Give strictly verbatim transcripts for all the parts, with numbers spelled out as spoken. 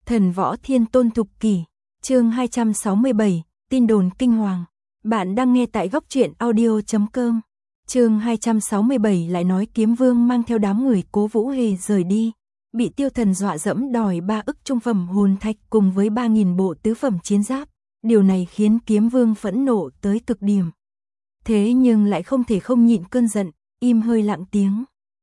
Thần võ thiên tôn thục kỷ, chương hai trăm sáu mươi bảy, tin đồn kinh hoàng. Bạn đang nghe tại góc truyện audio chấm com. Chương hai trăm sáu mươi bảy lại nói Kiếm Vương mang theo đám người Cố Vũ Hề rời đi, bị Tiêu Thần dọa dẫm đòi ba ức trung phẩm hồn thạch cùng với ba nghìn bộ tứ phẩm chiến giáp. Điều này khiến Kiếm Vương phẫn nộ tới cực điểm. Thế nhưng lại không thể không nhịn cơn giận, im hơi lặng tiếng.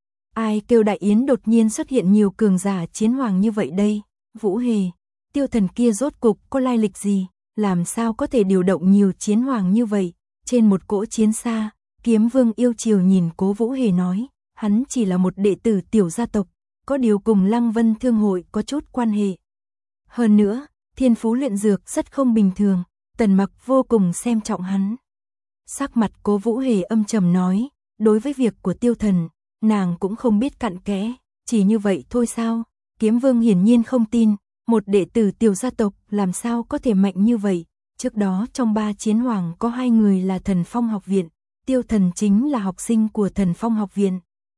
Ai kêu Đại Yến đột nhiên xuất hiện nhiều cường giả chiến hoàng như vậy đây? Vũ Hề, Tiêu Thần kia rốt cục có lai lịch gì? Làm sao có thể điều động nhiều chiến hoàng như vậy? Trên một cỗ chiến xa, Kiếm Vương yêu chiều nhìn Cố Vũ Hề nói, hắn chỉ là một đệ tử tiểu gia tộc, có điều cùng Lăng Vân Thương hội có chút quan hệ. Hơn nữa, thiên phú luyện dược rất không bình thường, Tần Mặc vô cùng xem trọng hắn. Sắc mặt Cố Vũ Hề âm trầm nói, đối với việc của Tiêu Thần, nàng cũng không biết cặn kẽ, chỉ như vậy thôi sao? Kiếm Vương hiển nhiên không tin, một đệ tử tiểu gia tộc làm sao có thể mạnh như vậy. Trước đó trong ba chiến hoàng có hai người là Thần Phong học viện, Tiêu Thần chính là học sinh của Thần Phong học viện.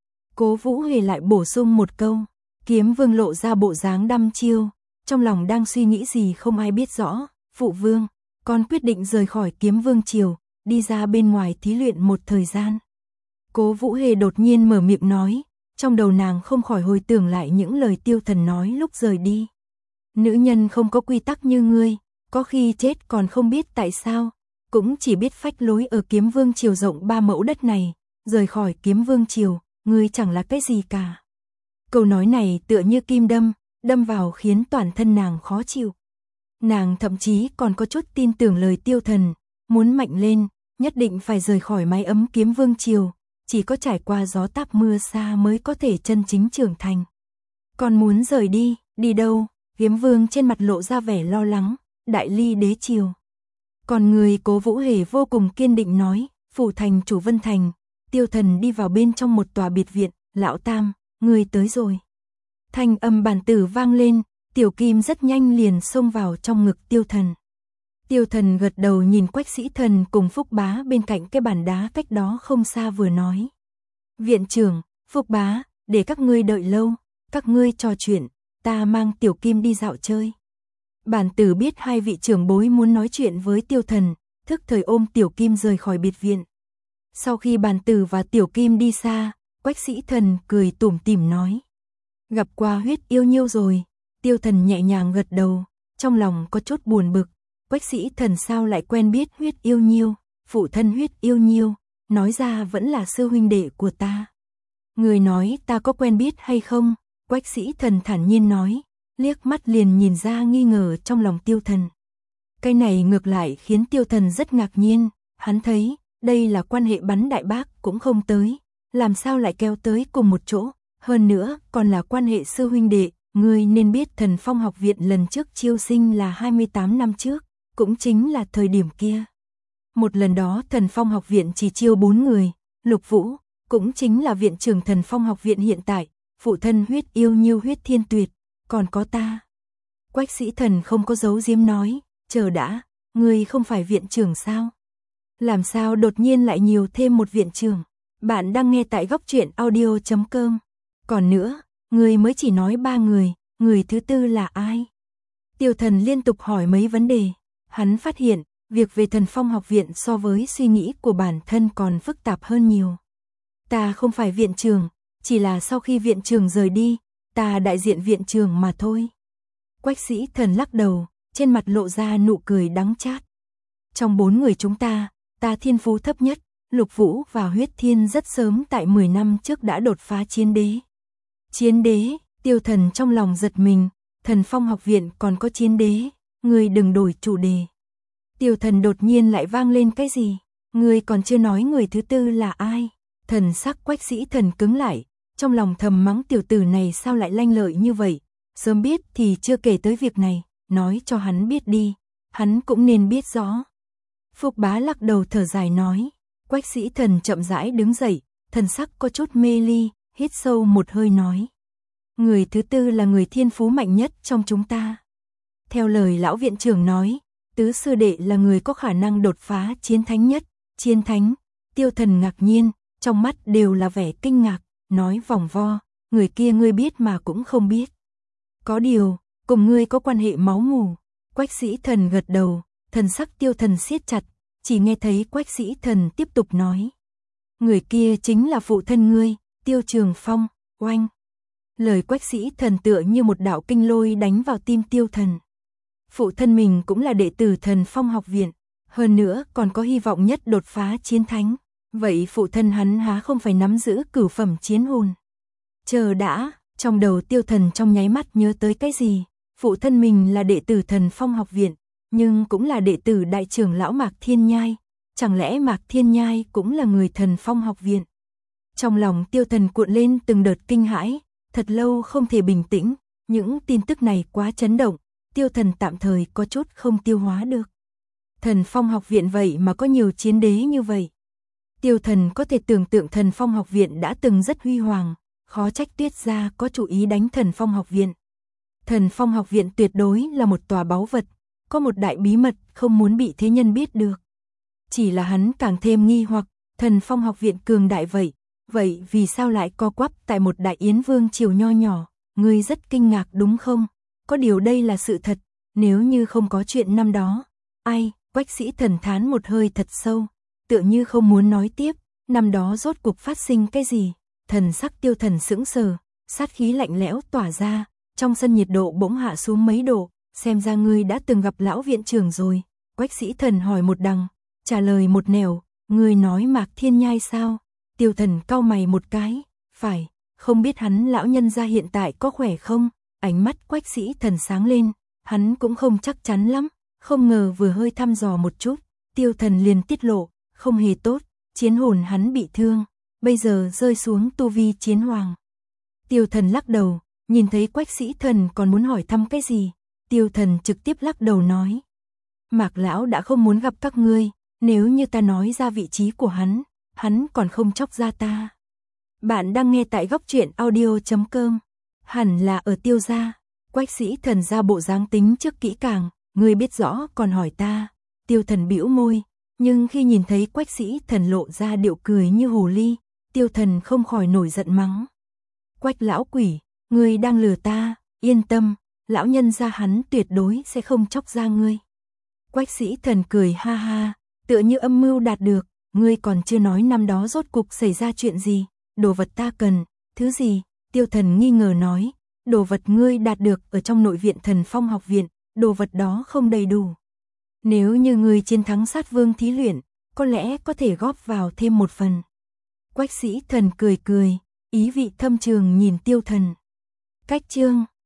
Cố Vũ Hề lại bổ sung một câu, Kiếm Vương lộ ra bộ dáng đăm chiêu, trong lòng đang suy nghĩ gì không ai biết rõ. Phụ vương, con quyết định rời khỏi Kiếm Vương triều, đi ra bên ngoài thí luyện một thời gian. Cố Vũ Hề đột nhiên mở miệng nói, trong đầu nàng không khỏi hồi tưởng lại những lời Tiêu Thần nói lúc rời đi. Nữ nhân không có quy tắc như ngươi, có khi chết còn không biết tại sao, cũng chỉ biết phách lối ở Kiếm Vương triều rộng ba mẫu đất này, rời khỏi Kiếm Vương triều, ngươi chẳng là cái gì cả. Câu nói này tựa như kim đâm, đâm vào khiến toàn thân nàng khó chịu. Nàng thậm chí còn có chút tin tưởng lời Tiêu Thần, muốn mạnh lên, nhất định phải rời khỏi mái ấm Kiếm Vương triều, chỉ có trải qua gió táp mưa xa mới có thể chân chính trưởng thành. Còn muốn rời đi, đi đâu? Kiếm Vương trên mặt lộ ra vẻ lo lắng, Đại Ly đế triều. Còn người Cố Vũ Hề vô cùng kiên định nói, phủ thành chủ Vân Thành. Tiêu Thần đi vào bên trong một tòa biệt viện, lão tam, người tới rồi. Thanh âm bản tử vang lên, Tiểu Kim rất nhanh liền xông vào trong ngực Tiêu Thần. Tiêu Thần gật đầu nhìn Quách Sĩ Thần cùng Phúc Bá bên cạnh cái bàn đá cách đó không xa vừa nói. Viện trưởng, Phúc Bá, để các ngươi đợi lâu, các ngươi trò chuyện, ta mang Tiểu Kim đi dạo chơi. Bản tử biết hai vị trưởng bối muốn nói chuyện với Tiêu Thần, thức thời ôm Tiểu Kim rời khỏi biệt viện. Sau khi bản tử và Tiểu Kim đi xa, Quách Sĩ Thần cười tủm tỉm nói. Gặp qua Huyết Yêu Nhiêu rồi. Tiêu Thần nhẹ nhàng gật đầu, trong lòng có chút buồn bực. Quách Sĩ Thần sao lại quen biết Huyết Yêu Nhiêu, phụ thân Huyết Yêu Nhiêu, nói ra vẫn là sư huynh đệ của ta. Người nói ta có quen biết hay không? Quách Sĩ Thần thản nhiên nói, liếc mắt liền nhìn ra nghi ngờ trong lòng Tiêu Thần. Cái này ngược lại khiến Tiêu Thần rất ngạc nhiên, hắn thấy, đây là quan hệ bắn đại bác cũng không tới, làm sao lại kéo tới cùng một chỗ, hơn nữa còn là quan hệ sư huynh đệ. Ngươi nên biết Thần Phong học viện lần trước chiêu sinh là hai mươi tám năm trước, cũng chính là thời điểm kia. Một lần đó Thần Phong học viện chỉ chiêu bốn người, Lục Vũ, cũng chính là viện trưởng Thần Phong học viện hiện tại, phụ thân Huyết Yêu Nhiêu Huyết Thiên Tuyệt, còn có ta. Quách Sĩ Thần không có giấu giếm nói, chờ đã, ngươi không phải viện trưởng sao? Làm sao đột nhiên lại nhiều thêm một viện trưởng? Bạn đang nghe tại góc truyện audio chấm com. Còn nữa, người mới chỉ nói ba người, người thứ tư là ai? Tiêu Thần liên tục hỏi mấy vấn đề, hắn phát hiện, việc về Thần Phong học viện so với suy nghĩ của bản thân còn phức tạp hơn nhiều. Ta không phải viện trưởng, chỉ là sau khi viện trưởng rời đi, ta đại diện viện trưởng mà thôi. Quách Sĩ Thần lắc đầu, trên mặt lộ ra nụ cười đắng chát. Trong bốn người chúng ta, ta thiên phú thấp nhất, Lục Vũ và Huyết Thiên rất sớm tại mười năm trước đã đột phá chiến đế. Chiến đế, Tiêu Thần trong lòng giật mình, Thần Phong học viện còn có chiến đế, ngươi đừng đổi chủ đề. Tiêu Thần đột nhiên lại vang lên cái gì, ngươi còn chưa nói người thứ tư là ai? Thần sắc Quách Sĩ Thần cứng lại, trong lòng thầm mắng tiểu tử này sao lại lanh lợi như vậy, sớm biết thì chưa kể tới việc này, nói cho hắn biết đi, hắn cũng nên biết rõ. Phúc Bá lắc đầu thở dài nói, Quách Sĩ Thần chậm rãi đứng dậy, thần sắc có chút mê ly, hít sâu một hơi nói. Người thứ tư là người thiên phú mạnh nhất trong chúng ta. Theo lời lão viện trưởng nói, tứ sư đệ là người có khả năng đột phá chiến thánh nhất. Chiến thánh, Tiêu Thần ngạc nhiên, trong mắt đều là vẻ kinh ngạc, nói vòng vo, người kia ngươi biết mà cũng không biết. Có điều, cùng ngươi có quan hệ máu mủ. Quách Sĩ Thần gật đầu, thần sắc Tiêu Thần siết chặt, chỉ nghe thấy Quách Sĩ Thần tiếp tục nói. Người kia chính là phụ thân ngươi, Tiêu Trường Phong. Oanh. Lời Quách Sĩ Thần tựa như một đạo kinh lôi đánh vào tim Tiêu Thần. Phụ thân mình cũng là đệ tử Thần Phong học viện, hơn nữa còn có hy vọng nhất đột phá chiến thánh. Vậy phụ thân hắn há không phải nắm giữ cửu phẩm chiến hồn? Chờ đã, trong đầu Tiêu Thần trong nháy mắt nhớ tới cái gì? Phụ thân mình là đệ tử Thần Phong học viện, nhưng cũng là đệ tử đại trưởng lão Mạc Thiên Nhai. Chẳng lẽ Mạc Thiên Nhai cũng là người Thần Phong học viện? Trong lòng Tiêu Thần cuộn lên từng đợt kinh hãi, thật lâu không thể bình tĩnh, những tin tức này quá chấn động, Tiêu Thần tạm thời có chút không tiêu hóa được. Thần Phong học viện vậy mà có nhiều chiến đế như vậy. Tiêu Thần có thể tưởng tượng Thần Phong học viện đã từng rất huy hoàng, khó trách Tuyết gia có chủ ý đánh Thần Phong học viện. Thần Phong học viện tuyệt đối là một tòa báu vật, có một đại bí mật không muốn bị thế nhân biết được. Chỉ là hắn càng thêm nghi hoặc, Thần Phong học viện cường đại vậy, vậy vì sao lại co quắp tại một đại yến vương triều nho nhỏ? Ngươi rất kinh ngạc đúng không? Có điều đây là sự thật, nếu như không có chuyện năm đó. Ai, Quách Sĩ Thần thán một hơi thật sâu, tựa như không muốn nói tiếp, năm đó rốt cuộc phát sinh cái gì? Thần sắc Tiêu Thần sững sờ, sát khí lạnh lẽo tỏa ra, trong sân nhiệt độ bỗng hạ xuống mấy độ, xem ra ngươi đã từng gặp lão viện trưởng rồi. Quách Sĩ Thần hỏi một đằng, trả lời một nẻo, ngươi nói Mạc Thiên Nhai sao? Tiêu Thần cau mày một cái, phải, không biết hắn lão nhân gia hiện tại có khỏe không? Ánh mắt Quách Sĩ Thần sáng lên, hắn cũng không chắc chắn lắm, không ngờ vừa hơi thăm dò một chút, Tiêu Thần liền tiết lộ, không hề tốt, chiến hồn hắn bị thương, bây giờ rơi xuống tu vi chiến hoàng. Tiêu Thần lắc đầu, nhìn thấy Quách Sĩ Thần còn muốn hỏi thăm cái gì, Tiêu Thần trực tiếp lắc đầu nói. Mạc lão đã không muốn gặp các ngươi, nếu như ta nói ra vị trí của hắn, hắn còn không chọc ra ta. Bạn đang nghe tại góc truyện audio chấm com, hẳn là ở Tiêu gia. Quách Sĩ Thần ra bộ dáng tính trước kỹ càng, ngươi biết rõ còn hỏi ta. Tiêu Thần bĩu môi, nhưng khi nhìn thấy Quách Sĩ Thần lộ ra điệu cười như hồ ly, Tiêu Thần không khỏi nổi giận mắng. Quách lão quỷ, ngươi đang lừa ta, yên tâm, lão nhân gia hắn tuyệt đối sẽ không chọc ra ngươi. Quách Sĩ Thần cười ha ha, tựa như âm mưu đạt được, ngươi còn chưa nói năm đó rốt cục xảy ra chuyện gì, đồ vật ta cần, thứ gì? Tiêu Thần nghi ngờ nói, đồ vật ngươi đạt được ở trong nội viện Thần Phong học viện, đồ vật đó không đầy đủ. Nếu như ngươi chiến thắng sát vương thí luyện, có lẽ có thể góp vào thêm một phần. Quách Sĩ Thần cười cười, ý vị thâm trường nhìn Tiêu Thần. Cách chương